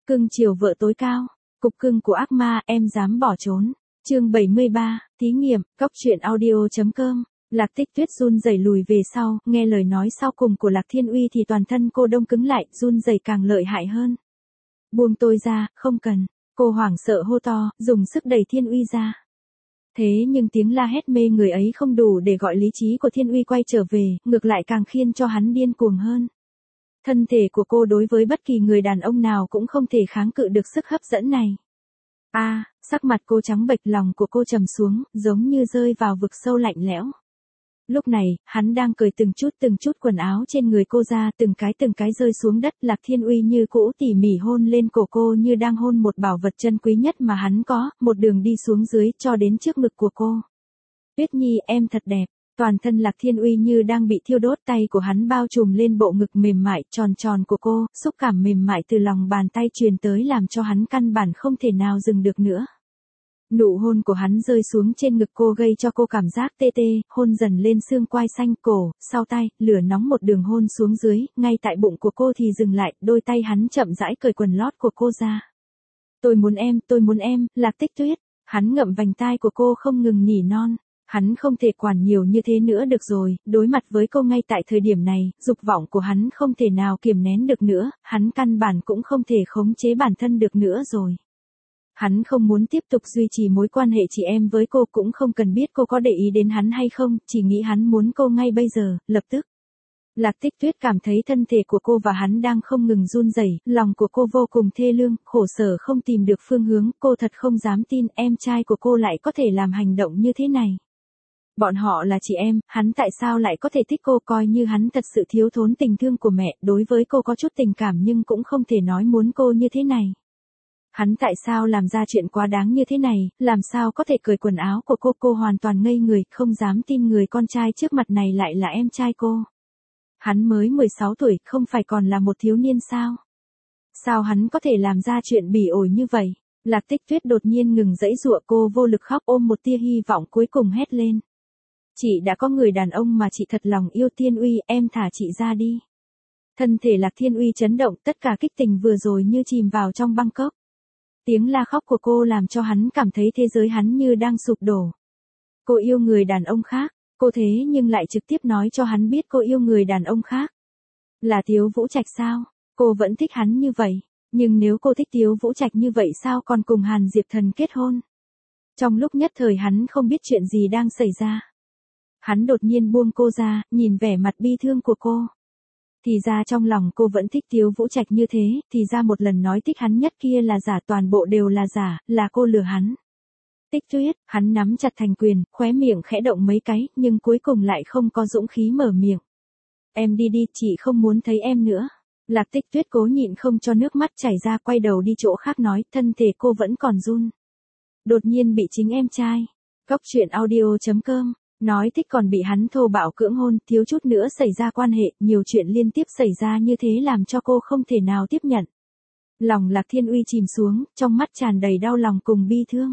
Cưng chiều vợ tối cao. Cục cưng của ác ma, em dám bỏ trốn. Chương 73, thí nghiệm, góc truyện audio.com. Lạc Tích Tuyết run rẩy lùi về sau, nghe lời nói sau cùng của Lạc Thiên Uy thì toàn thân cô đông cứng lại, run rẩy càng lợi hại hơn. Buông tôi ra, không cần. Cô hoảng sợ hô to, dùng sức đẩy Thiên Uy ra. Thế nhưng tiếng la hét mê người ấy không đủ để gọi lý trí của Thiên Uy quay trở về, ngược lại càng khiến cho hắn điên cuồng hơn. Thân thể của cô đối với bất kỳ người đàn ông nào cũng không thể kháng cự được sức hấp dẫn này. Sắc mặt cô trắng bệch, lòng của cô trầm xuống, giống như rơi vào vực sâu lạnh lẽo. Lúc này, hắn đang cởi từng chút quần áo trên người cô ra, từng cái rơi xuống đất. Lạc Thiên Uy như cũ tỉ mỉ hôn lên cổ cô như đang hôn một bảo vật chân quý nhất mà hắn có, một đường đi xuống dưới cho đến trước ngực của cô. Tuyết Nhi, em thật đẹp. Toàn thân Lạc Thiên Uy như đang bị thiêu đốt, tay của hắn bao trùm lên bộ ngực mềm mại, tròn của cô, xúc cảm mềm mại từ lòng bàn tay truyền tới làm cho hắn căn bản không thể nào dừng được nữa. Nụ hôn của hắn rơi xuống trên ngực cô gây cho cô cảm giác tê tê, hôn dần lên xương quai xanh, cổ, sau tay, lửa nóng một đường hôn xuống dưới, ngay tại bụng của cô thì dừng lại, đôi tay hắn chậm rãi cởi quần lót của cô ra. Tôi muốn em, Lạc Tích Tuyết. Hắn ngậm vành tai của cô không ngừng nỉ non. Hắn không thể quản nhiều như thế nữa được rồi, đối mặt với cô ngay tại thời điểm này, dục vọng của hắn không thể nào kiềm nén được nữa, hắn căn bản cũng không thể khống chế bản thân được nữa rồi. Hắn không muốn tiếp tục duy trì mối quan hệ chị em với cô, cũng không cần biết cô có để ý đến hắn hay không, chỉ nghĩ hắn muốn cô ngay bây giờ, lập tức. Lạc Tích Tuyết cảm thấy thân thể của cô và hắn đang không ngừng run rẩy, lòng của cô vô cùng thê lương, khổ sở không tìm được phương hướng, cô thật không dám tin em trai của cô lại có thể làm hành động như thế này. Bọn họ là chị em, hắn tại sao lại có thể thích cô, coi như hắn thật sự thiếu thốn tình thương của mẹ, đối với cô có chút tình cảm nhưng cũng không thể nói muốn cô như thế này. Hắn tại sao làm ra chuyện quá đáng như thế này, làm sao có thể cởi quần áo của cô hoàn toàn ngây người, không dám tin người con trai trước mặt này lại là em trai cô. Hắn mới 16 tuổi, không phải còn là một thiếu niên sao? Sao hắn có thể làm ra chuyện bỉ ổi như vậy? Lạc Tích Tuyết đột nhiên ngừng giãy giụa, cô vô lực khóc, ôm một tia hy vọng cuối cùng hét lên. Chị đã có người đàn ông mà chị thật lòng yêu. Thiên Uy, em thả chị ra đi. Thân thể Lạc Thiên Uy chấn động, tất cả kích tình vừa rồi như chìm vào trong băng cốc. Tiếng la khóc của cô làm cho hắn cảm thấy thế giới hắn như đang sụp đổ. Cô yêu người đàn ông khác, cô thế nhưng lại trực tiếp nói cho hắn biết cô yêu người đàn ông khác. Là Tiếu Vũ Trạch sao? Cô vẫn thích hắn như vậy, nhưng nếu cô thích Tiếu Vũ Trạch như vậy sao còn cùng Hàn Diệp Thần kết hôn? Trong lúc nhất thời hắn không biết chuyện gì đang xảy ra. Hắn đột nhiên buông cô ra, nhìn vẻ mặt bi thương của cô. Thì ra trong lòng cô vẫn thích Tiếu Vũ Trạch như thế, thì ra một lần nói thích hắn nhất kia là giả, toàn bộ đều là giả, là cô lừa hắn. Tích Tuyết, hắn nắm chặt thành quyền, khóe miệng khẽ động mấy cái, nhưng cuối cùng lại không có dũng khí mở miệng. Em đi đi, chị không muốn thấy em nữa. Lạc Tích Tuyết cố nhịn không cho nước mắt chảy ra, quay đầu đi chỗ khác nói, thân thể cô vẫn còn run. Đột nhiên bị chính em trai. Góc truyện audio.com. Nói thích còn bị hắn thô bạo cưỡng hôn, thiếu chút nữa xảy ra quan hệ, nhiều chuyện liên tiếp xảy ra như thế làm cho cô không thể nào tiếp nhận. Lòng Lạc Thiên Uy chìm xuống, trong mắt tràn đầy đau lòng cùng bi thương.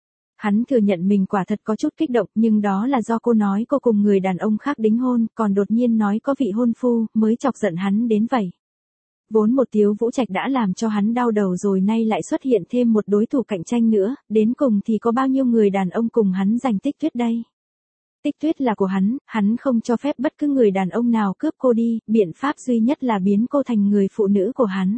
Hắn thừa nhận mình quả thật có chút kích động, nhưng đó là do cô nói cô cùng người đàn ông khác đính hôn, còn đột nhiên nói có vị hôn phu, mới chọc giận hắn đến vậy. Vốn một Tiếu Vũ Trạch đã làm cho hắn đau đầu rồi, nay lại xuất hiện thêm một đối thủ cạnh tranh nữa, đến cùng thì có bao nhiêu người đàn ông cùng hắn giành Tích Tuyết đây? Tích Tuyết là của hắn không cho phép bất cứ người đàn ông nào cướp cô đi, biện pháp duy nhất là biến cô thành người phụ nữ của hắn.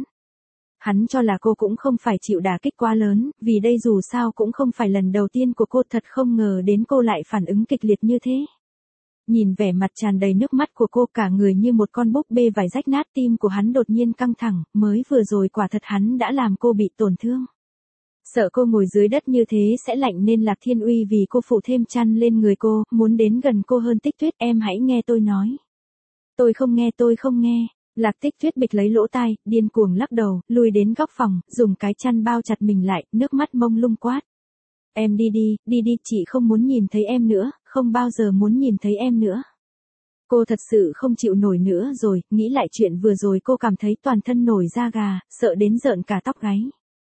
Hắn cho là cô cũng không phải chịu đả kích quá lớn, vì đây dù sao cũng không phải lần đầu tiên của cô, thật không ngờ đến cô lại phản ứng kịch liệt như thế. Nhìn vẻ mặt tràn đầy nước mắt của cô, cả người như một con búp bê vải rách nát, tim của hắn đột nhiên căng thẳng, mới vừa rồi quả thật hắn đã làm cô bị tổn thương. Sợ cô ngồi dưới đất như thế sẽ lạnh nên Lạc Thiên Uy vì cô phủ thêm chăn lên người cô, muốn đến gần cô hơn. Tích Tuyết, em hãy nghe tôi nói. Tôi không nghe. Lạc Tích Tuyết bịch lấy lỗ tai, điên cuồng lắc đầu, lùi đến góc phòng, dùng cái chăn bao chặt mình lại, nước mắt mông lung quát. Em đi đi, chị không muốn nhìn thấy em nữa, không bao giờ muốn nhìn thấy em nữa. Cô thật sự không chịu nổi nữa rồi, nghĩ lại chuyện vừa rồi cô cảm thấy toàn thân nổi da gà, sợ đến rợn cả tóc gáy.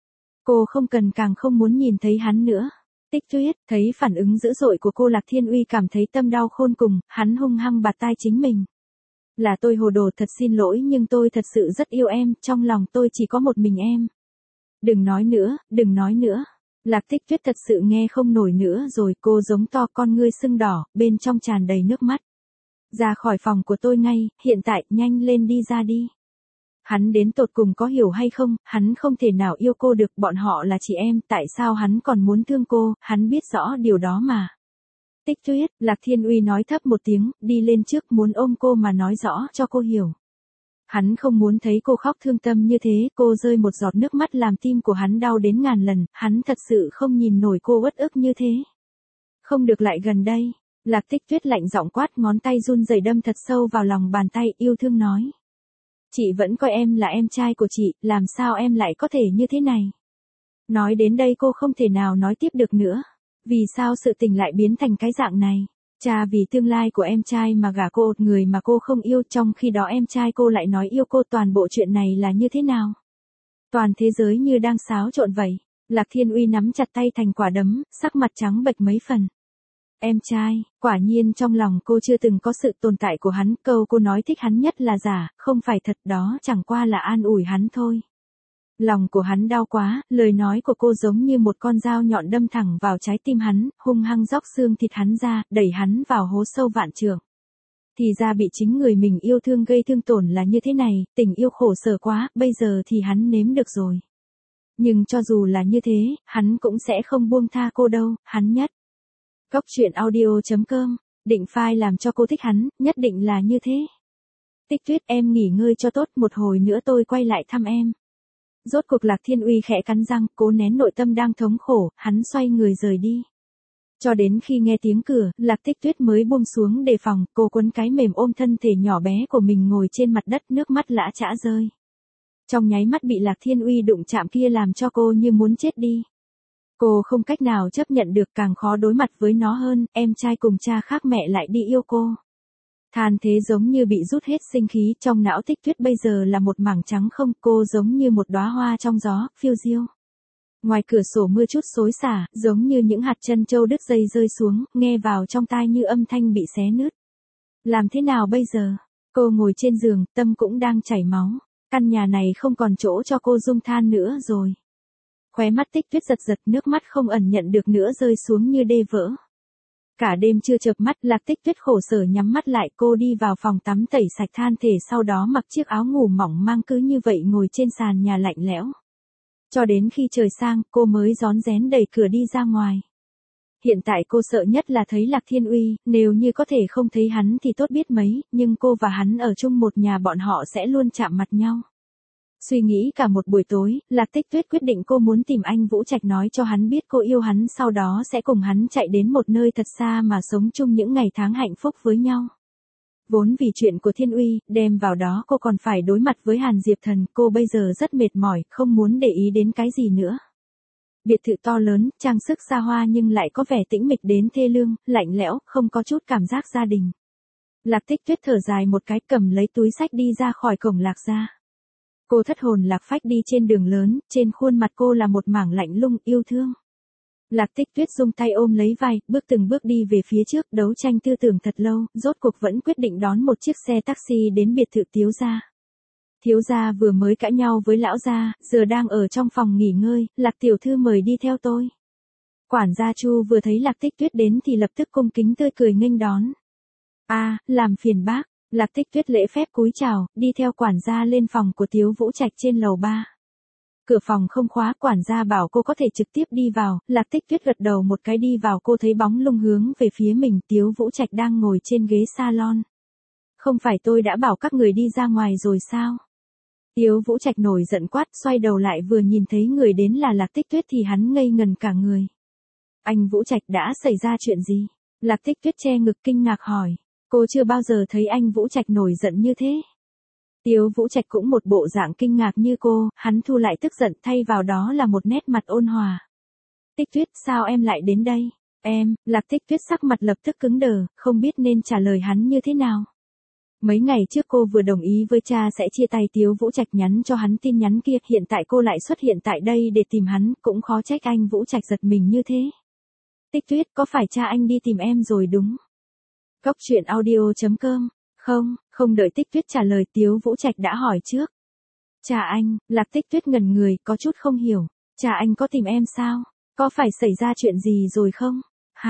Cô không cần càng không muốn nhìn thấy hắn nữa. Tích Tuyết, thấy phản ứng dữ dội của cô, Lạc Thiên Uy cảm thấy tâm đau khôn cùng, hắn hung hăng bạt tai chính mình. Là tôi hồ đồ, thật xin lỗi, nhưng tôi thật sự rất yêu em, trong lòng tôi chỉ có một mình em. Đừng nói nữa, đừng nói nữa. Lạc Tích Tuyết thật sự nghe không nổi nữa rồi, cô giống to, con ngươi sưng đỏ, bên trong tràn đầy nước mắt. Ra khỏi phòng của tôi ngay, hiện tại, nhanh lên đi ra đi. Hắn đến tột cùng có hiểu hay không, hắn không thể nào yêu cô được, bọn họ là chị em, tại sao hắn còn muốn thương cô, hắn biết rõ điều đó mà. Tích Tuyết, Lạc Thiên Uy nói thấp một tiếng, đi lên trước muốn ôm cô mà nói rõ cho cô hiểu. Hắn không muốn thấy cô khóc thương tâm như thế, cô rơi một giọt nước mắt làm tim của hắn đau đến ngàn lần, hắn thật sự không nhìn nổi cô uất ức như thế. Không được lại gần đây. Lạc Tích Tuyết lạnh giọng quát, ngón tay run rẩy đâm thật sâu vào lòng bàn tay, yêu thương nói. Chị vẫn coi em là em trai của chị, làm sao em lại có thể như thế này? Nói đến đây cô không thể nào nói tiếp được nữa. Vì sao sự tình lại biến thành cái dạng này? Cha vì tương lai của em trai mà gả cô một người mà cô không yêu, trong khi đó em trai cô lại nói yêu cô, toàn bộ chuyện này là như thế nào? Toàn thế giới như đang xáo trộn vậy. Lạc Thiên Uy nắm chặt tay thành quả đấm, sắc mặt trắng bệch mấy phần. Em trai, quả nhiên trong lòng cô chưa từng có sự tồn tại của hắn, câu cô nói thích hắn nhất là giả, không phải thật, đó chẳng qua là an ủi hắn thôi. Lòng của hắn đau quá, lời nói của cô giống như một con dao nhọn đâm thẳng vào trái tim hắn, hung hăng róc xương thịt hắn ra, đẩy hắn vào hố sâu vạn trượng. Thì ra bị chính người mình yêu thương gây thương tổn là như thế này, tình yêu khổ sở quá, bây giờ thì hắn nếm được rồi. Nhưng cho dù là như thế, hắn cũng sẽ không buông tha cô đâu, hắn nhất. Góc truyện audio.com, định file làm cho cô thích hắn, nhất định là như thế. Tích Tuyết, em nghỉ ngơi cho tốt, một hồi nữa tôi quay lại thăm em. Rốt cuộc Lạc Thiên Uy khẽ cắn răng, cố nén nội tâm đang thống khổ, hắn xoay người rời đi. Cho đến khi nghe tiếng cửa, Lạc Tích Tuyết mới buông xuống đề phòng, cô quấn cái mềm ôm thân thể nhỏ bé của mình ngồi trên mặt đất, nước mắt lã chã rơi. Trong nháy mắt bị Lạc Thiên Uy đụng chạm kia làm cho cô như muốn chết đi. Cô không cách nào chấp nhận được, càng khó đối mặt với nó hơn, em trai cùng cha khác mẹ lại đi yêu cô. Than thế giống như bị rút hết sinh khí, trong não Tích Tuyết bây giờ là một mảng trắng không, cô giống như một đóa hoa trong gió, phiêu diêu. Ngoài cửa sổ mưa chút xối xả, giống như những hạt trân châu đứt dây rơi xuống, nghe vào trong tai như âm thanh bị xé nứt. Làm thế nào bây giờ? Cô ngồi trên giường, tâm cũng đang chảy máu. Căn nhà này không còn chỗ cho cô rung than nữa rồi. Khóe mắt Tích Tuyết giật giật, nước mắt không ẩn nhận được nữa rơi xuống như đê vỡ. Cả đêm chưa chợp mắt, Lạc Tích Tuyết khổ sở nhắm mắt lại, cô đi vào phòng tắm tẩy sạch than thể, sau đó mặc chiếc áo ngủ mỏng manh cứ như vậy ngồi trên sàn nhà lạnh lẽo. Cho đến khi trời sang, cô mới rón rén đẩy cửa đi ra ngoài. Hiện tại cô sợ nhất là thấy Lạc Thiên Uy, nếu như có thể không thấy hắn thì tốt biết mấy, nhưng cô và hắn ở chung một nhà, bọn họ sẽ luôn chạm mặt nhau. Suy nghĩ cả một buổi tối, Lạc Tích Tuyết quyết định cô muốn tìm anh Vũ Trạch nói cho hắn biết cô yêu hắn, sau đó sẽ cùng hắn chạy đến một nơi thật xa mà sống chung những ngày tháng hạnh phúc với nhau. Vốn vì chuyện của Thiên Uy, đem vào đó cô còn phải đối mặt với Hàn Diệp Thần, cô bây giờ rất mệt mỏi, không muốn để ý đến cái gì nữa. Biệt thự to lớn, trang sức xa hoa nhưng lại có vẻ tĩnh mịch đến thê lương, lạnh lẽo, không có chút cảm giác gia đình. Lạc Tích Tuyết thở dài một cái, cầm lấy túi xách đi ra khỏi cổng Lạc gia. Cô thất hồn lạc phách đi trên đường lớn, trên khuôn mặt cô là một mảng lạnh lùng yêu thương. Lạc Tích Tuyết dùng tay ôm lấy vai, bước từng bước đi về phía trước, đấu tranh tư tưởng thật lâu, rốt cuộc vẫn quyết định đón một chiếc xe taxi đến biệt thự Tiếu gia. Thiếu gia vừa mới cãi nhau với lão gia, giờ đang ở trong phòng nghỉ ngơi, Lạc tiểu thư mời đi theo tôi. Quản gia Chu vừa thấy Lạc Tích Tuyết đến thì lập tức cung kính tươi cười nghênh đón. Làm phiền bác. Lạc Tích Tuyết lễ phép cúi chào, đi theo quản gia lên phòng của Tiếu Vũ Trạch trên lầu 3. Cửa phòng không khóa, quản gia bảo cô có thể trực tiếp đi vào, Lạc Tích Tuyết gật đầu một cái đi vào, cô thấy bóng lưng hướng về phía mình, Tiếu Vũ Trạch đang ngồi trên ghế salon. Không phải tôi đã bảo các người đi ra ngoài rồi sao? Tiếu Vũ Trạch nổi giận quát, xoay đầu lại vừa nhìn thấy người đến là Lạc Tích Tuyết thì hắn ngây ngần cả người. Anh Vũ Trạch, đã xảy ra chuyện gì? Lạc Tích Tuyết che ngực kinh ngạc hỏi. Cô chưa bao giờ thấy anh Vũ Trạch nổi giận như thế. Tiếu Vũ Trạch cũng một bộ dạng kinh ngạc như cô, hắn thu lại tức giận, thay vào đó là một nét mặt ôn hòa. Tích Tuyết, sao em lại đến đây? Lạc Tích Tuyết sắc mặt lập tức cứng đờ, không biết nên trả lời hắn như thế nào. Mấy ngày trước cô vừa đồng ý với cha sẽ chia tay, Tiếu Vũ Trạch nhắn cho hắn tin nhắn kia, hiện tại cô lại xuất hiện tại đây để tìm hắn, cũng khó trách anh Vũ Trạch giật mình như thế. Tích Tuyết, có phải cha anh đi tìm em rồi đúng? Góc truyện audio.com, không đợi Tích Tuyết trả lời, Tiếu Vũ Trạch đã hỏi trước. Cha anh, Lạc Tích Tuyết ngẩn người, có chút không hiểu. Cha anh có tìm em sao? Có phải xảy ra chuyện gì rồi không?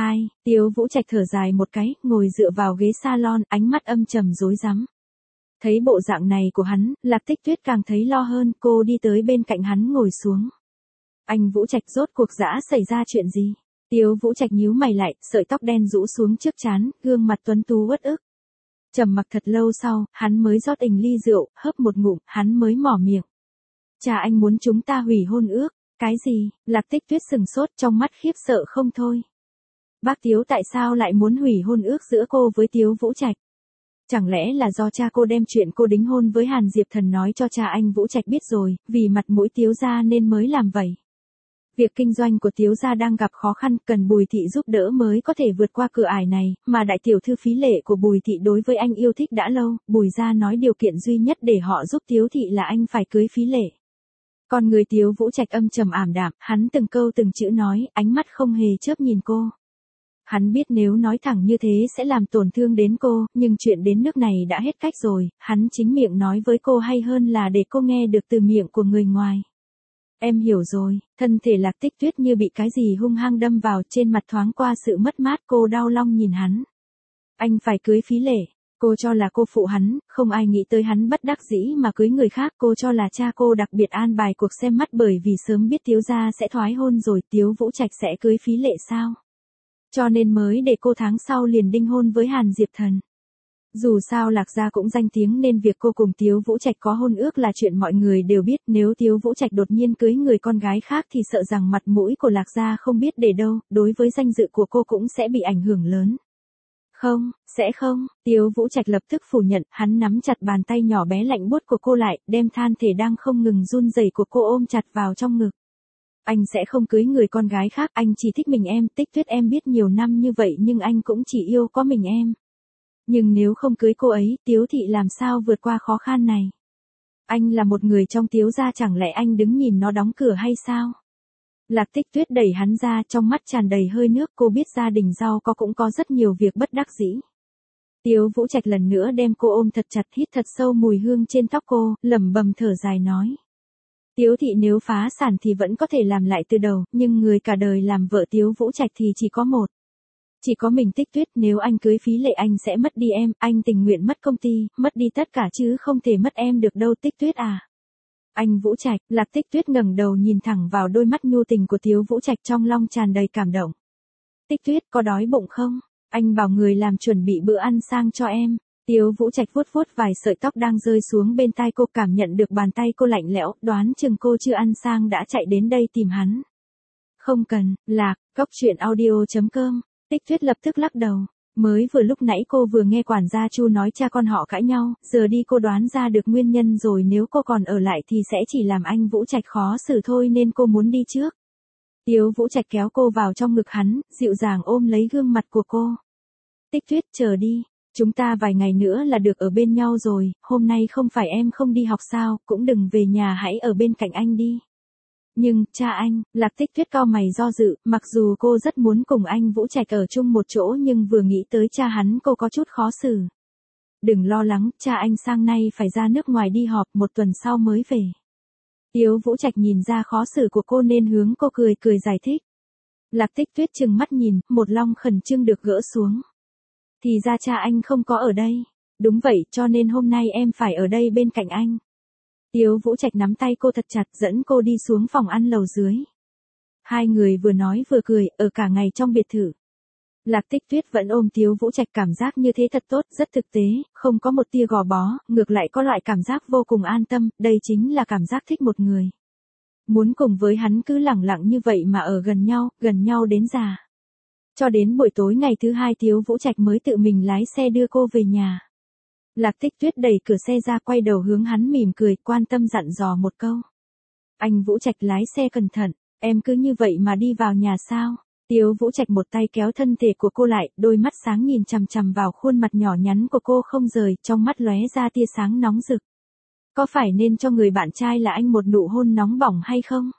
Tiếu Vũ Trạch thở dài một cái, ngồi dựa vào ghế salon, ánh mắt âm trầm rối rắm. Thấy bộ dạng này của hắn, Lạc Tích Tuyết càng thấy lo hơn, cô đi tới bên cạnh hắn ngồi xuống. Anh Vũ Trạch, rốt cuộc dã xảy ra chuyện gì? Tiếu Vũ Trạch nhíu mày lại, sợi tóc đen rũ xuống trước trán, gương mặt tuấn tú uất ức. Trầm mặc thật lâu sau, hắn mới rót ly rượu, hớp một ngụm, hắn mới mở miệng. Cha anh muốn chúng ta hủy hôn ước. Cái gì? Lạc Tích Tuyết sừng sốt, trong mắt khiếp sợ không thôi. Bác Tiếu tại sao lại muốn hủy hôn ước giữa cô với Tiếu Vũ Trạch? Chẳng lẽ là do cha cô đem chuyện cô đính hôn với Hàn Diệp Thần nói cho cha anh Vũ Trạch biết rồi, vì mặt mũi Tiếu gia nên mới làm vậy? Việc kinh doanh của Tiếu gia đang gặp khó khăn, cần Bùi Thị giúp đỡ mới có thể vượt qua cửa ải này, mà đại tiểu thư Phí Lệ của Bùi Thị đối với anh yêu thích đã lâu, Bùi gia nói điều kiện duy nhất để họ giúp Tiếu Thị là anh phải cưới Phí Lệ. Còn người Tiếu Vũ Trạch âm trầm ảm đạm, hắn từng câu từng chữ nói, ánh mắt không hề chớp nhìn cô. Hắn biết nếu nói thẳng như thế sẽ làm tổn thương đến cô, nhưng chuyện đến nước này đã hết cách rồi, hắn chính miệng nói với cô hay hơn là để cô nghe được từ miệng của người ngoài. Em hiểu rồi, thân thể Lạc Tích Tuyết như bị cái gì hung hăng đâm vào, trên mặt thoáng qua sự mất mát, cô đau lòng nhìn hắn. Anh phải cưới Phí Lệ. Cô cho là cô phụ hắn, không ai nghĩ tới hắn bất đắc dĩ mà cưới người khác. Cô cho là cha cô đặc biệt an bài cuộc xem mắt bởi vì sớm biết Tiếu gia sẽ thoái hôn rồi, Tiếu Vũ Trạch sẽ cưới Phí Lệ sao? Cho nên mới để cô tháng sau liền đính hôn với Hàn Diệp Thần. Dù sao Lạc gia cũng danh tiếng nên việc cô cùng Tiếu Vũ Trạch có hôn ước là chuyện mọi người đều biết, nếu Tiếu Vũ Trạch đột nhiên cưới người con gái khác thì sợ rằng mặt mũi của Lạc gia không biết để đâu, đối với danh dự của cô cũng sẽ bị ảnh hưởng lớn. Không, sẽ không, Tiếu Vũ Trạch lập tức phủ nhận, hắn nắm chặt bàn tay nhỏ bé lạnh buốt của cô lại, đem thân thể đang không ngừng run rẩy của cô ôm chặt vào trong ngực. Anh sẽ không cưới người con gái khác, anh chỉ thích mình em, Tích Tuyết em biết nhiều năm như vậy nhưng anh cũng chỉ yêu có mình em. Nhưng nếu không cưới cô ấy, Tiếu Thị làm sao vượt qua khó khăn này? Anh là một người trong Tiếu gia, chẳng lẽ anh đứng nhìn nó đóng cửa hay sao? Lạc Tích Tuyết đẩy hắn ra, trong mắt tràn đầy hơi nước, cô biết gia đình giàu có cũng có rất nhiều việc bất đắc dĩ. Tiếu Vũ Trạch lần nữa đem cô ôm thật chặt, hít thật sâu mùi hương trên tóc cô, lẩm bẩm thở dài nói. Tiếu Thị nếu phá sản thì vẫn có thể làm lại từ đầu, nhưng người cả đời làm vợ Tiếu Vũ Trạch thì chỉ có một. Chỉ có mình Tích Tuyết, nếu anh cưới Phí Lệ anh sẽ mất đi em, anh tình nguyện mất công ty, mất đi tất cả chứ không thể mất em được đâu Tích Tuyết à. Anh Vũ Trạch, Lạc Tích Tuyết ngẩng đầu nhìn thẳng vào đôi mắt nhu tình của Tiếu Vũ Trạch, trong lòng tràn đầy cảm động. Tích Tuyết, có đói bụng không? Anh bảo người làm chuẩn bị bữa ăn sang cho em. Tiếu Vũ Trạch vuốt vuốt vài sợi tóc đang rơi xuống bên tai cô, cảm nhận được bàn tay cô lạnh lẽo, đoán chừng cô chưa ăn sang đã chạy đến đây tìm hắn. Không cần, Lạc, coctruyện.audio.com. Tích Tuyết lập tức lắc đầu. Mới vừa lúc nãy cô vừa nghe quản gia Chu nói cha con họ cãi nhau, giờ đi cô đoán ra được nguyên nhân rồi, nếu cô còn ở lại thì sẽ chỉ làm anh Vũ Trạch khó xử thôi nên cô muốn đi trước. Tiếu Vũ Trạch kéo cô vào trong ngực hắn, dịu dàng ôm lấy gương mặt của cô. Tích Tuyết, chờ đi, chúng ta vài ngày nữa là được ở bên nhau rồi, hôm nay không phải em không đi học sao, cũng đừng về nhà, hãy ở bên cạnh anh đi. Nhưng, cha anh, Lạc Tích Tuyết cau mày do dự, mặc dù cô rất muốn cùng anh Vũ Trạch ở chung một chỗ nhưng vừa nghĩ tới cha hắn cô có chút khó xử. Đừng lo lắng, cha anh sang nay phải ra nước ngoài đi họp, một tuần sau mới về. Tiếu Vũ Trạch nhìn ra khó xử của cô nên hướng cô cười cười giải thích. Lạc Tích Tuyết trừng mắt nhìn, một lòng khẩn trương được gỡ xuống. Thì ra cha anh không có ở đây. Đúng vậy, cho nên hôm nay em phải ở đây bên cạnh anh. Tiếu Vũ Trạch nắm tay cô thật chặt, dẫn cô đi xuống phòng ăn lầu dưới. Hai người vừa nói vừa cười, ở cả ngày trong biệt thự. Lạc Tích Tuyết vẫn ôm Tiếu Vũ Trạch, cảm giác như thế thật tốt, rất thực tế, không có một tia gò bó, ngược lại có loại cảm giác vô cùng an tâm, đây chính là cảm giác thích một người. Muốn cùng với hắn cứ lẳng lặng như vậy mà ở gần nhau đến già. Cho đến buổi tối ngày thứ hai Tiếu Vũ Trạch mới tự mình lái xe đưa cô về nhà. Lạc Tích Tuyết đẩy cửa xe ra, quay đầu hướng hắn mỉm cười, quan tâm dặn dò một câu. Anh Vũ Trạch lái xe cẩn thận, em cứ như vậy mà đi vào nhà sao? Tiếu Vũ Trạch một tay kéo thân thể của cô lại, đôi mắt sáng nhìn chằm chằm vào khuôn mặt nhỏ nhắn của cô không rời, trong mắt lóe ra tia sáng nóng rực. Có phải nên cho người bạn trai là anh một nụ hôn nóng bỏng hay không?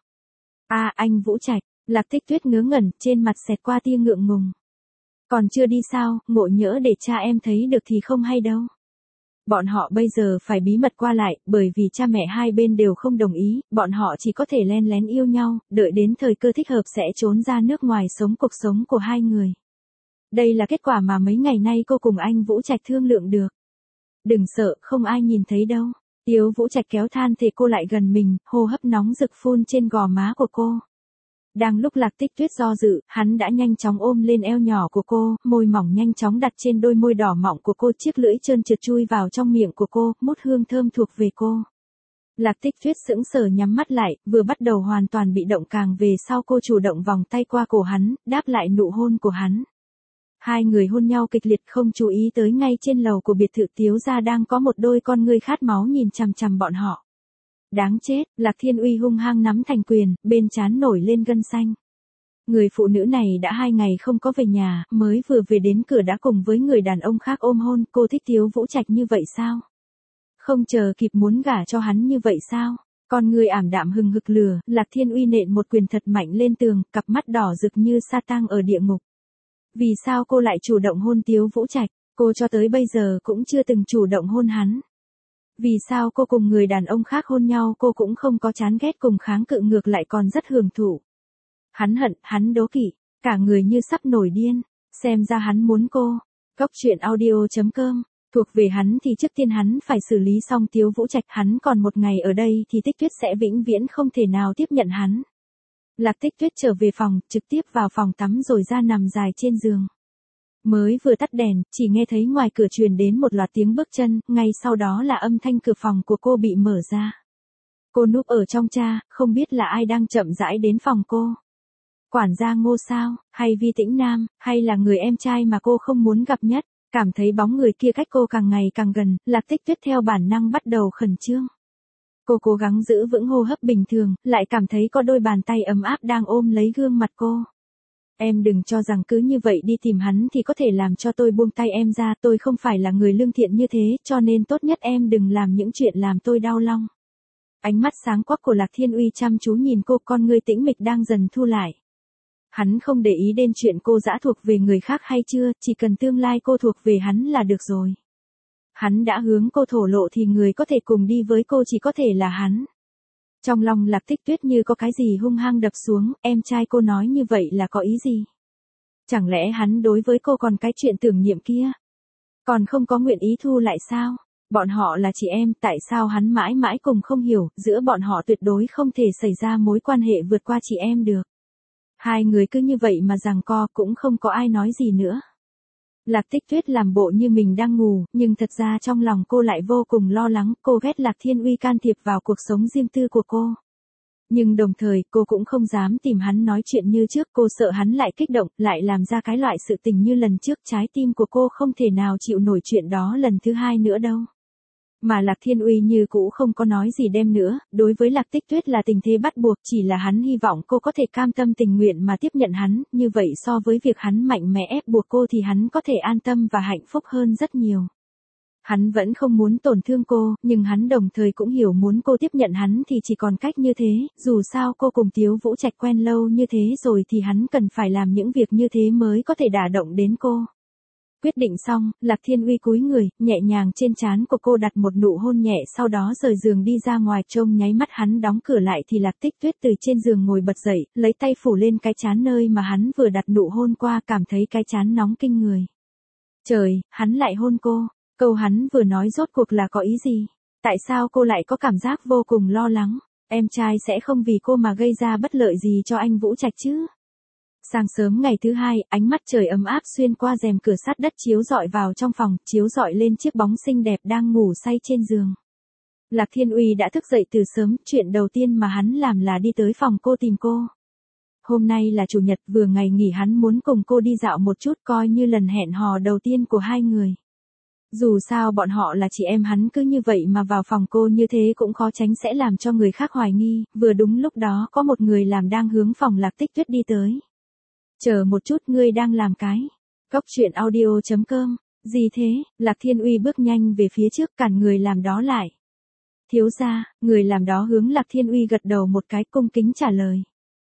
À, anh Vũ Trạch, Lạc Tích Tuyết ngớ ngẩn, trên mặt xẹt qua tia ngượng ngùng. Còn chưa đi sao, ngộ nhỡ để cha em thấy được thì không hay đâu. Bọn họ bây giờ phải bí mật qua lại, bởi vì cha mẹ hai bên đều không đồng ý, bọn họ chỉ có thể len lén yêu nhau, đợi đến thời cơ thích hợp sẽ trốn ra nước ngoài sống cuộc sống của hai người. Đây là kết quả mà mấy ngày nay cô cùng anh Vũ Trạch thương lượng được. Đừng sợ, không ai nhìn thấy đâu. Tiếu Vũ Trạch kéo than thể cô lại gần mình, hô hấp nóng rực phun trên gò má của cô. Đang lúc Lạc Tích Tuyết do dự, hắn đã nhanh chóng ôm lên eo nhỏ của cô, môi mỏng nhanh chóng đặt trên đôi môi đỏ mọng của cô, chiếc lưỡi trơn trượt chui vào trong miệng của cô, mút hương thơm thuộc về cô. Lạc Tích Tuyết sững sờ nhắm mắt lại, vừa bắt đầu hoàn toàn bị động càng về sau cô chủ động vòng tay qua cổ hắn, đáp lại nụ hôn của hắn. Hai người hôn nhau kịch liệt không chú ý tới ngay trên lầu của biệt thự Tiếu gia đang có một đôi con ngươi khát máu nhìn chằm chằm bọn họ. Đáng chết, Lạc Thiên Uy hung hăng nắm thành quyền, bên trán nổi lên gân xanh. Người phụ nữ này đã 2 ngày không có về nhà, mới vừa về đến cửa đã cùng với người đàn ông khác ôm hôn, cô thích Tiếu Vũ Trạch như vậy sao? Không chờ kịp muốn gả cho hắn như vậy sao? Con người ảm đạm hừng hực lửa, Lạc Thiên Uy nện một quyền thật mạnh lên tường, cặp mắt đỏ rực như sa tang ở địa ngục. Vì sao cô lại chủ động hôn Tiếu Vũ Trạch? Cô cho tới bây giờ cũng chưa từng chủ động hôn hắn. Vì sao cô cùng người đàn ông khác hôn nhau cô cũng không có chán ghét cùng kháng cự ngược lại còn rất hưởng thụ. Hắn hận, hắn đố kỵ, cả người như sắp nổi điên, xem ra hắn muốn cô. Cốc truyện audio.com, thuộc về hắn thì trước tiên hắn phải xử lý xong Tiếu Vũ Trạch, hắn còn một ngày ở đây thì Tích Tuyết sẽ vĩnh viễn không thể nào tiếp nhận hắn. Lạc Tích Tuyết trở về phòng, trực tiếp vào phòng tắm rồi ra nằm dài trên giường. Mới vừa tắt đèn, chỉ nghe thấy ngoài cửa truyền đến một loạt tiếng bước chân, ngay sau đó là âm thanh cửa phòng của cô bị mở ra. Cô núp ở trong cha, không biết là ai đang chậm rãi đến phòng cô. Quản gia Ngô sao, hay Vi Tĩnh Nam, hay là người em trai mà cô không muốn gặp nhất. Cảm thấy bóng người kia cách cô càng ngày càng gần, Lạc Tích Tuyết theo bản năng bắt đầu khẩn trương. Cô cố gắng giữ vững hô hấp bình thường, lại cảm thấy có đôi bàn tay ấm áp đang ôm lấy gương mặt cô. Em đừng cho rằng cứ như vậy đi tìm hắn thì có thể làm cho tôi buông tay em ra, tôi không phải là người lương thiện như thế, cho nên tốt nhất em đừng làm những chuyện làm tôi đau lòng. Ánh mắt sáng quắc của Lạc Thiên Uy chăm chú nhìn cô, con ngươi tĩnh mịch đang dần thu lại. Hắn không để ý đến chuyện cô dã thuộc về người khác hay chưa, chỉ cần tương lai cô thuộc về hắn là được rồi. Hắn đã hướng cô thổ lộ thì người có thể cùng đi với cô chỉ có thể là hắn. Trong lòng Lạc Tích Tuyết như có cái gì hung hăng đập xuống, em trai cô nói như vậy là có ý gì? Chẳng lẽ hắn đối với cô còn cái chuyện tưởng niệm kia? Còn không có nguyện ý thu lại sao? Bọn họ là chị em, tại sao hắn mãi mãi cùng không hiểu, giữa bọn họ tuyệt đối không thể xảy ra mối quan hệ vượt qua chị em được. Hai người cứ như vậy mà giằng co cũng không có ai nói gì nữa. Lạc Tích Tuyết làm bộ như mình đang ngủ, nhưng thật ra trong lòng cô lại vô cùng lo lắng, cô ghét Lạc Thiên Uy can thiệp vào cuộc sống riêng tư của cô. Nhưng đồng thời cô cũng không dám tìm hắn nói chuyện như trước, cô sợ hắn lại kích động, lại làm ra cái loại sự tình như lần trước, trái tim của cô không thể nào chịu nổi chuyện đó lần thứ hai nữa đâu. Mà Lạc Thiên Uy như cũ không có nói gì đem nữa, đối với Lạc Tích Tuyết là tình thế bắt buộc, chỉ là hắn hy vọng cô có thể cam tâm tình nguyện mà tiếp nhận hắn, như vậy so với việc hắn mạnh mẽ ép buộc cô thì hắn có thể an tâm và hạnh phúc hơn rất nhiều. Hắn vẫn không muốn tổn thương cô, nhưng hắn đồng thời cũng hiểu muốn cô tiếp nhận hắn thì chỉ còn cách như thế, dù sao cô cùng Tiếu Vũ Trạch quen lâu như thế rồi thì hắn cần phải làm những việc như thế mới có thể đả động đến cô. Quyết định xong, Lạc Thiên Uy cúi người, nhẹ nhàng trên trán của cô đặt một nụ hôn nhẹ, sau đó rời giường đi ra ngoài, trông nháy mắt hắn đóng cửa lại thì Lạc Tích Tuyết từ trên giường ngồi bật dậy, lấy tay phủ lên cái trán nơi mà hắn vừa đặt nụ hôn qua, cảm thấy cái trán nóng kinh người. Trời, hắn lại hôn cô, câu hắn vừa nói rốt cuộc là có ý gì? Tại sao cô lại có cảm giác vô cùng lo lắng? Em trai sẽ không vì cô mà gây ra bất lợi gì cho anh Vũ Trạch chứ? Sáng sớm ngày thứ hai, ánh mắt trời ấm áp xuyên qua rèm cửa sắt đất chiếu rọi vào trong phòng, chiếu rọi lên chiếc bóng xinh đẹp đang ngủ say trên giường. Lạc Thiên Uy đã thức dậy từ sớm, chuyện đầu tiên mà hắn làm là đi tới phòng cô tìm cô. Hôm nay là chủ nhật, vừa ngày nghỉ, hắn muốn cùng cô đi dạo một chút, coi như lần hẹn hò đầu tiên của hai người. Dù sao bọn họ là chị em, hắn cứ như vậy mà vào phòng cô như thế cũng khó tránh sẽ làm cho người khác hoài nghi, vừa đúng lúc đó có một người làm đang hướng phòng Lạc Tích Tuyết đi tới. Chờ một chút, ngươi đang làm cái. Cốc truyện audio.com, gì thế? Lạc Thiên Uy bước nhanh về phía trước cản người làm đó lại. Thiếu gia, người làm đó hướng Lạc Thiên Uy gật đầu một cái, cung kính trả lời.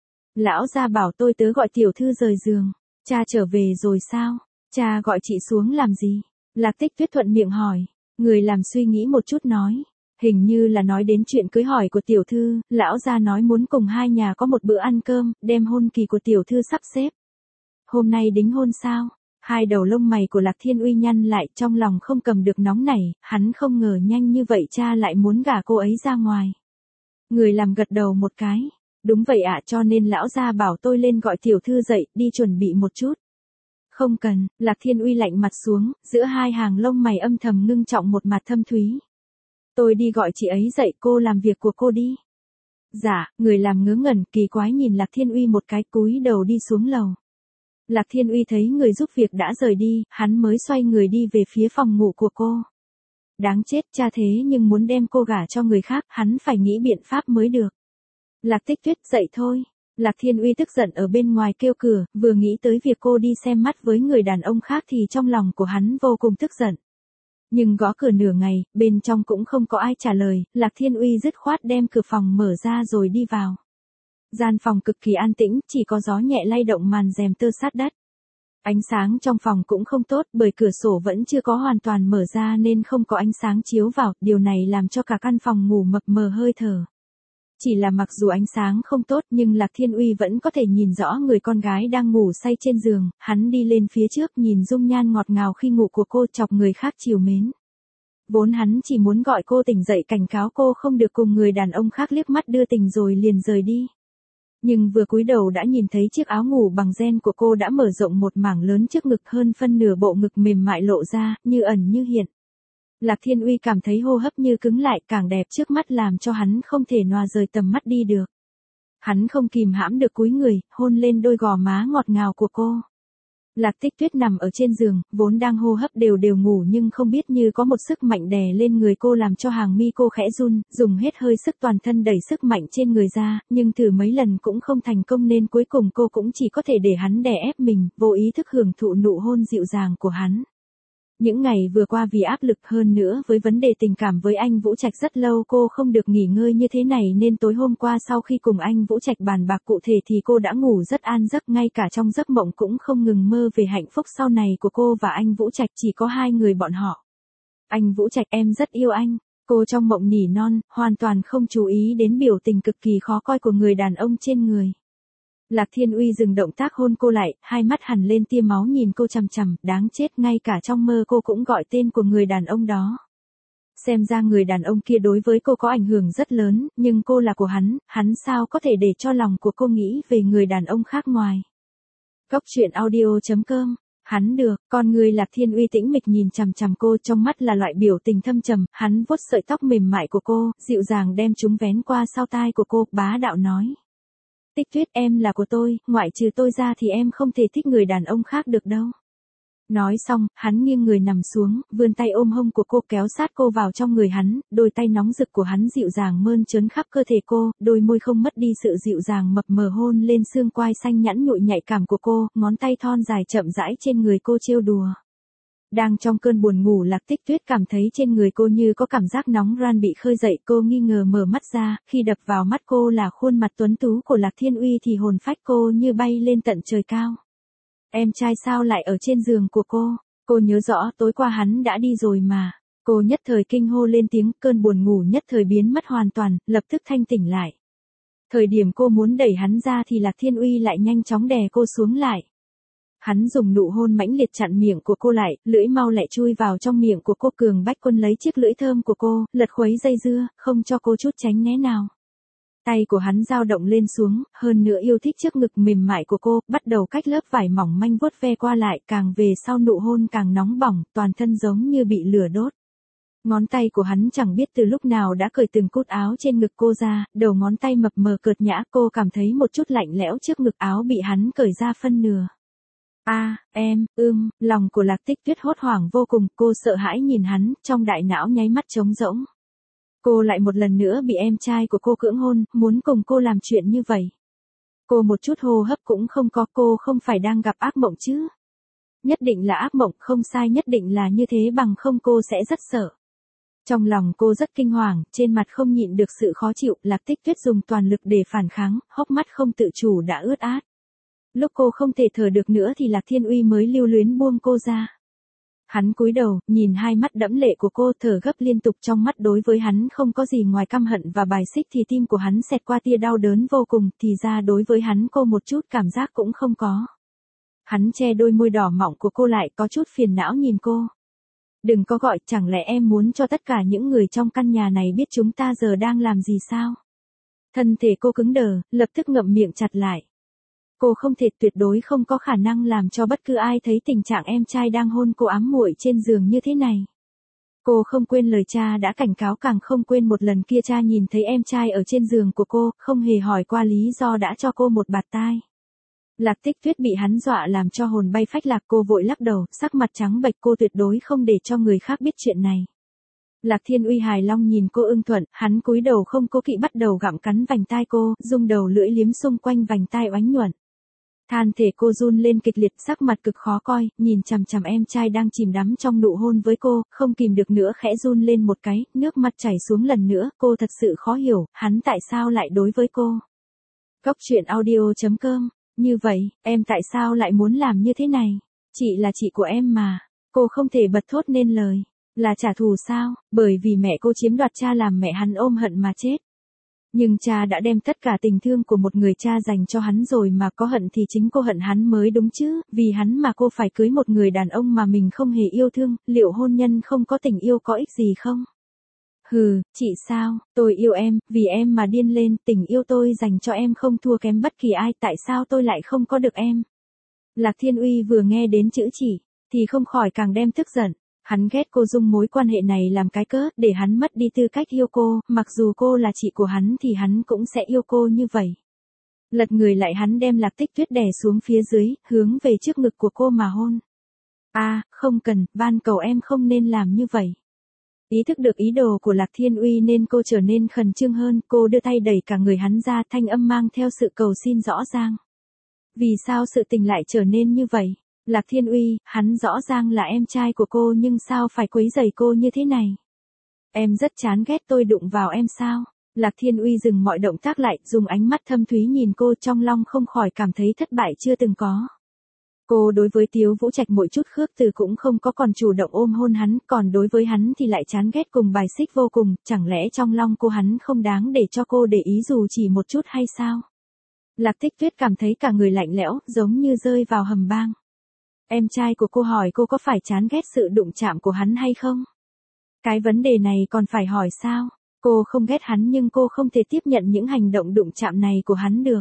Lão gia bảo tôi tớ gọi tiểu thư rời giường. Cha trở về rồi sao? Cha gọi chị xuống làm gì? Lạc Tích Tuyết thuận miệng hỏi. Người làm suy nghĩ một chút nói. Hình như là nói đến chuyện cưới hỏi của tiểu thư, lão gia nói muốn cùng hai nhà có một bữa ăn cơm, đem hôn kỳ của tiểu thư sắp xếp. Hôm nay đính hôn sao? Hai đầu lông mày của Lạc Thiên Uy nhăn lại, trong lòng không cầm được nóng nảy, hắn không ngờ nhanh như vậy cha lại muốn gả cô ấy ra ngoài. Người làm gật đầu một cái. Đúng vậy ạ, cho nên lão gia bảo tôi lên gọi tiểu thư dậy, đi chuẩn bị một chút. Không cần, Lạc Thiên Uy lạnh mặt xuống, giữa hai hàng lông mày âm thầm ngưng trọng một mặt thâm thúy. Tôi đi gọi chị ấy dậy, cô làm việc của cô đi. Dạ, người làm ngớ ngẩn, kỳ quái nhìn Lạc Thiên Uy một cái, cúi đầu đi xuống lầu. Lạc Thiên Uy thấy người giúp việc đã rời đi, hắn mới xoay người đi về phía phòng ngủ của cô. Đáng chết, cha thế nhưng muốn đem cô gả cho người khác, hắn phải nghĩ biện pháp mới được. Lạc Tích Tuyết, dậy thôi. Lạc Thiên Uy tức giận ở bên ngoài kêu cửa, vừa nghĩ tới việc cô đi xem mắt với người đàn ông khác thì trong lòng của hắn vô cùng tức giận. Nhưng gõ cửa nửa ngày, bên trong cũng không có ai trả lời, Lạc Thiên Uy dứt khoát đem cửa phòng mở ra rồi đi vào. Gian phòng cực kỳ an tĩnh, chỉ có gió nhẹ lay động màn rèm tơ sát đất. Ánh sáng trong phòng cũng không tốt, bởi cửa sổ vẫn chưa có hoàn toàn mở ra nên không có ánh sáng chiếu vào, điều này làm cho cả căn phòng ngủ mập mờ hơi thở. Chỉ là mặc dù ánh sáng không tốt nhưng Lạc Thiên Uy vẫn có thể nhìn rõ người con gái đang ngủ say trên giường, hắn đi lên phía trước nhìn dung nhan ngọt ngào khi ngủ của cô chọc người khác trìu mến. Vốn hắn chỉ muốn gọi cô tỉnh dậy cảnh cáo cô không được cùng người đàn ông khác liếc mắt đưa tình rồi liền rời đi. Nhưng vừa cúi đầu đã nhìn thấy chiếc áo ngủ bằng ren của cô đã mở rộng một mảng lớn trước ngực, hơn phân nửa bộ ngực mềm mại lộ ra, như ẩn như hiện. Lạc Thiên Uy cảm thấy hô hấp như cứng lại, càng đẹp trước mắt làm cho hắn không thể nhòa rời tầm mắt đi được. Hắn không kìm hãm được cúi người, hôn lên đôi gò má ngọt ngào của cô. Lạc Tích Tuyết nằm ở trên giường, vốn đang hô hấp đều đều ngủ nhưng không biết như có một sức mạnh đè lên người cô làm cho hàng mi cô khẽ run, dùng hết hơi sức toàn thân đẩy sức mạnh trên người ra, nhưng thử mấy lần cũng không thành công nên cuối cùng cô cũng chỉ có thể để hắn đè ép mình, vô ý thức hưởng thụ nụ hôn dịu dàng của hắn. Những ngày vừa qua vì áp lực hơn nữa với vấn đề tình cảm với anh Vũ Trạch rất lâu cô không được nghỉ ngơi như thế này nên tối hôm qua sau khi cùng anh Vũ Trạch bàn bạc cụ thể thì cô đã ngủ rất an giấc, ngay cả trong giấc mộng cũng không ngừng mơ về hạnh phúc sau này của cô và anh Vũ Trạch, chỉ có hai người bọn họ. Anh Vũ Trạch, em rất yêu anh. Cô trong mộng nỉ non, hoàn toàn không chú ý đến biểu tình cực kỳ khó coi của người đàn ông trên người. Lạc Thiên Uy dừng động tác hôn cô lại, hai mắt hằn lên tia máu nhìn cô chằm chằm, đáng chết, ngay cả trong mơ cô cũng gọi tên của người đàn ông đó. Xem ra người đàn ông kia đối với cô có ảnh hưởng rất lớn, nhưng cô là của hắn sao có thể để cho lòng của cô nghĩ về người đàn ông khác ngoài. Góc truyện audio.com. Hắn được, con người Lạc Thiên Uy tĩnh mịch nhìn chằm chằm cô, trong mắt là loại biểu tình thâm trầm, hắn vuốt sợi tóc mềm mại của cô, dịu dàng đem chúng vén qua sau tai của cô, bá đạo nói. Tích Tuyết, em là của tôi, ngoại trừ tôi ra thì em không thể thích người đàn ông khác được đâu. Nói xong, hắn nghiêng người nằm xuống, vươn tay ôm hông của cô kéo sát cô vào trong người hắn, đôi tay nóng rực của hắn dịu dàng mơn trớn khắp cơ thể cô, đôi môi không mất đi sự dịu dàng mập mờ hôn lên xương quai xanh nhẵn nhụi nhạy cảm của cô, ngón tay thon dài chậm rãi trên người cô trêu đùa. Đang trong cơn buồn ngủ, Lạc Tích Tuyết cảm thấy trên người cô như có cảm giác nóng ran bị khơi dậy, cô nghi ngờ mở mắt ra, khi đập vào mắt cô là khuôn mặt tuấn tú của Lạc Thiên Uy thì hồn phách cô như bay lên tận trời cao. Em trai sao lại ở trên giường của cô nhớ rõ tối qua hắn đã đi rồi mà. Cô nhất thời kinh hô lên tiếng, cơn buồn ngủ nhất thời biến mất hoàn toàn, lập tức thanh tỉnh lại. Thời điểm cô muốn đẩy hắn ra thì Lạc Thiên Uy lại nhanh chóng đè cô xuống lại. Hắn dùng nụ hôn mãnh liệt chặn miệng của cô lại, lưỡi mau lẹ chui vào trong miệng của cô, cường bách quân lấy chiếc lưỡi thơm của cô, lật khuấy dây dưa, không cho cô chút tránh né nào. Tay của hắn dao động lên xuống, hơn nữa yêu thích trước ngực mềm mại của cô, bắt đầu cách lớp vải mỏng manh vuốt ve qua lại, càng về sau nụ hôn càng nóng bỏng, toàn thân giống như bị lửa đốt. Ngón tay của hắn chẳng biết từ lúc nào đã cởi từng cúc áo trên ngực cô ra, đầu ngón tay mập mờ cợt nhã, cô cảm thấy một chút lạnh lẽo trước ngực áo bị hắn cởi ra phân nửa. Lòng của Lạc Tích Tuyết hốt hoảng vô cùng, cô sợ hãi nhìn hắn, trong đại não nháy mắt trống rỗng. Cô lại một lần nữa bị em trai của cô cưỡng hôn, muốn cùng cô làm chuyện như vậy. Cô một chút hô hấp cũng không có, cô không phải đang gặp ác mộng chứ. Nhất định là ác mộng, không sai, nhất định là như thế, bằng không cô sẽ rất sợ. Trong lòng cô rất kinh hoàng, trên mặt không nhịn được sự khó chịu, Lạc Tích Tuyết dùng toàn lực để phản kháng, hốc mắt không tự chủ đã ướt át. Lúc cô không thể thở được nữa thì Lạc Thiên Uy mới lưu luyến buông cô ra. Hắn cúi đầu, nhìn hai mắt đẫm lệ của cô, thở gấp liên tục, trong mắt đối với hắn không có gì ngoài căm hận và bài xích, thì tim của hắn xẹt qua tia đau đớn vô cùng, thì ra đối với hắn cô một chút cảm giác cũng không có. Hắn che đôi môi đỏ mọng của cô lại, có chút phiền não nhìn cô. Đừng có gọi, chẳng lẽ em muốn cho tất cả những người trong căn nhà này biết chúng ta giờ đang làm gì sao? Thân thể cô cứng đờ, lập tức ngậm miệng chặt lại. Cô không thể, tuyệt đối không có khả năng làm cho bất cứ ai thấy tình trạng em trai đang hôn cô ám muội trên giường như thế này. Cô không quên lời cha đã cảnh cáo, càng không quên một lần kia cha nhìn thấy em trai ở trên giường của cô, không hề hỏi qua lý do đã cho cô một bạt tai. Lạc Tích Tuyết bị hắn dọa làm cho hồn bay phách lạc, cô vội lắc đầu, sắc mặt trắng bệch, cô tuyệt đối không để cho người khác biết chuyện này. Lạc Thiên Uy hài long nhìn cô ưng thuận, hắn cúi đầu không cố kỵ bắt đầu gặm cắn vành tai cô, dùng đầu lưỡi liếm xung quanh vành tai oánh nhuận. Than thể cô run lên kịch liệt, sắc mặt cực khó coi, nhìn chằm chằm em trai đang chìm đắm trong nụ hôn với cô, không kìm được nữa khẽ run lên một cái, nước mắt chảy xuống lần nữa, cô thật sự khó hiểu, hắn tại sao lại đối với cô. Góc truyện audio.com. Như vậy, em tại sao lại muốn làm như thế này? Chị là chị của em mà. Cô không thể bật thốt nên lời. Là trả thù sao? Bởi vì mẹ cô chiếm đoạt cha làm mẹ hắn ôm hận mà chết. Nhưng cha đã đem tất cả tình thương của một người cha dành cho hắn rồi, mà có hận thì chính cô hận hắn mới đúng chứ, vì hắn mà cô phải cưới một người đàn ông mà mình không hề yêu thương, liệu hôn nhân không có tình yêu có ích gì không? Hừ, chị sao, tôi yêu em, vì em mà điên lên, tình yêu tôi dành cho em không thua kém bất kỳ ai, tại sao tôi lại không có được em? Lạc Thiên Uy vừa nghe đến chữ chỉ, thì không khỏi càng đem tức giận. Hắn ghét cô dùng mối quan hệ này làm cái cớ để hắn mất đi tư cách yêu cô, mặc dù cô là chị của hắn thì hắn cũng sẽ yêu cô như vậy. Lật người lại, hắn đem Lạc Tích Tuyết đè xuống phía dưới, hướng về trước ngực của cô mà hôn. Không cần, van cầu em không nên làm như vậy. Ý thức được ý đồ của Lạc Thiên Uy nên cô trở nên khẩn trương hơn, cô đưa tay đẩy cả người hắn ra, thanh âm mang theo sự cầu xin rõ ràng. Vì sao sự tình lại trở nên như vậy? Lạc Thiên Uy, hắn rõ ràng là em trai của cô nhưng sao phải quấy rầy cô như thế này? Em rất chán ghét tôi đụng vào em sao? Lạc Thiên Uy dừng mọi động tác lại, dùng ánh mắt thâm thúy nhìn cô, trong lòng không khỏi cảm thấy thất bại chưa từng có. Cô đối với Tiếu Vũ Trạch mỗi chút khước từ cũng không có, còn chủ động ôm hôn hắn, còn đối với hắn thì lại chán ghét cùng bài xích vô cùng, chẳng lẽ trong lòng cô hắn không đáng để cho cô để ý dù chỉ một chút hay sao? Lạc Tích Tuyết cảm thấy cả người lạnh lẽo, giống như rơi vào hầm băng. Em trai của cô hỏi cô có phải chán ghét sự đụng chạm của hắn hay không? Cái vấn đề này còn phải hỏi sao? Cô không ghét hắn nhưng cô không thể tiếp nhận những hành động đụng chạm này của hắn được.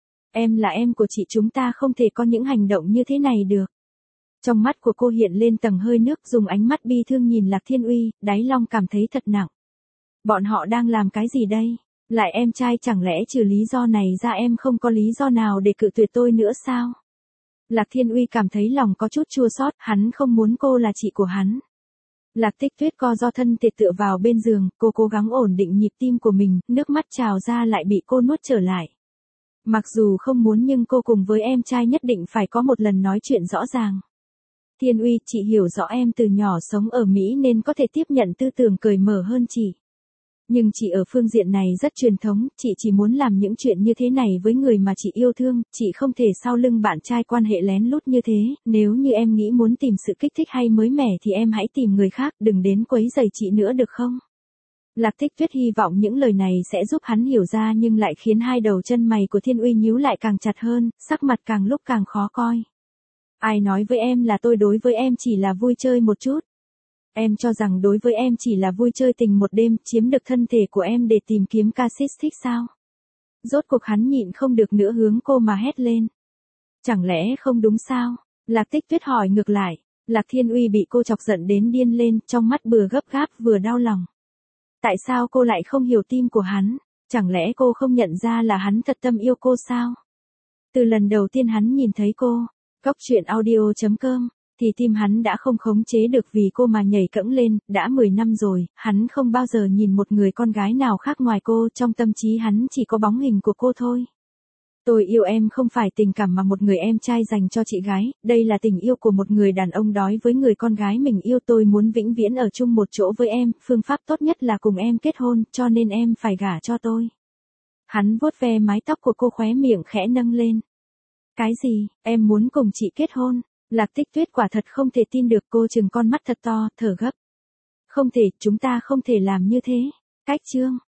Em là em của chị, chúng ta không thể có những hành động như thế này được. Trong mắt của cô hiện lên tầng hơi nước, dùng ánh mắt bi thương nhìn Lạc Thiên Uy, đáy lòng cảm thấy thật nặng. Bọn họ đang làm cái gì đây? Lại em trai, chẳng lẽ trừ lý do này ra em không có lý do nào để cự tuyệt tôi nữa sao? Lạc Thiên Uy cảm thấy lòng có chút chua xót, hắn không muốn cô là chị của hắn. Lạc Tích Tuyết co do thân thể tựa vào bên giường, cô cố gắng ổn định nhịp tim của mình, nước mắt trào ra lại bị cô nuốt trở lại. Mặc dù không muốn nhưng cô cùng với em trai nhất định phải có một lần nói chuyện rõ ràng. Thiên Uy, chị hiểu rõ em từ nhỏ sống ở Mỹ nên có thể tiếp nhận tư tưởng cởi mở hơn chị. Nhưng chị ở phương diện này rất truyền thống, chị chỉ muốn làm những chuyện như thế này với người mà chị yêu thương, chị không thể sau lưng bạn trai quan hệ lén lút như thế, nếu như em nghĩ muốn tìm sự kích thích hay mới mẻ thì em hãy tìm người khác, đừng đến quấy rầy chị nữa được không? Lạc Tích Tuyết hy vọng những lời này sẽ giúp hắn hiểu ra nhưng lại khiến hai đầu chân mày của Thiên Uy nhíu lại càng chặt hơn, sắc mặt càng lúc càng khó coi. Ai nói với em là tôi đối với em chỉ là vui chơi một chút? Em cho rằng đối với em chỉ là vui chơi tình một đêm, chiếm được thân thể của em để tìm kiếm Casis thích sao? Rốt cuộc hắn nhịn không được nữa hướng cô mà hét lên. Chẳng lẽ không đúng sao? Lạc Tích Tuyết hỏi ngược lại. Lạc Thiên Uy bị cô chọc giận đến điên lên, trong mắt vừa gấp gáp vừa đau lòng. Tại sao cô lại không hiểu tim của hắn? Chẳng lẽ cô không nhận ra là hắn thật tâm yêu cô sao? Từ lần đầu tiên hắn nhìn thấy cô, góc truyện audio.com, thì tim hắn đã không khống chế được vì cô mà nhảy cẫng lên, đã 10 năm rồi, hắn không bao giờ nhìn một người con gái nào khác ngoài cô, trong tâm trí hắn chỉ có bóng hình của cô thôi. Tôi yêu em không phải tình cảm mà một người em trai dành cho chị gái, đây là tình yêu của một người đàn ông đối với người con gái mình yêu. Tôi muốn vĩnh viễn ở chung một chỗ với em, phương pháp tốt nhất là cùng em kết hôn, cho nên em phải gả cho tôi. Hắn vuốt ve mái tóc của cô, khóe miệng khẽ nâng lên. Cái gì, em muốn cùng chị kết hôn? Lạc Tích Tuyết quả thật không thể tin được, cô trừng con mắt thật to, thở gấp. Không thể, chúng ta không thể làm như thế. Cách chương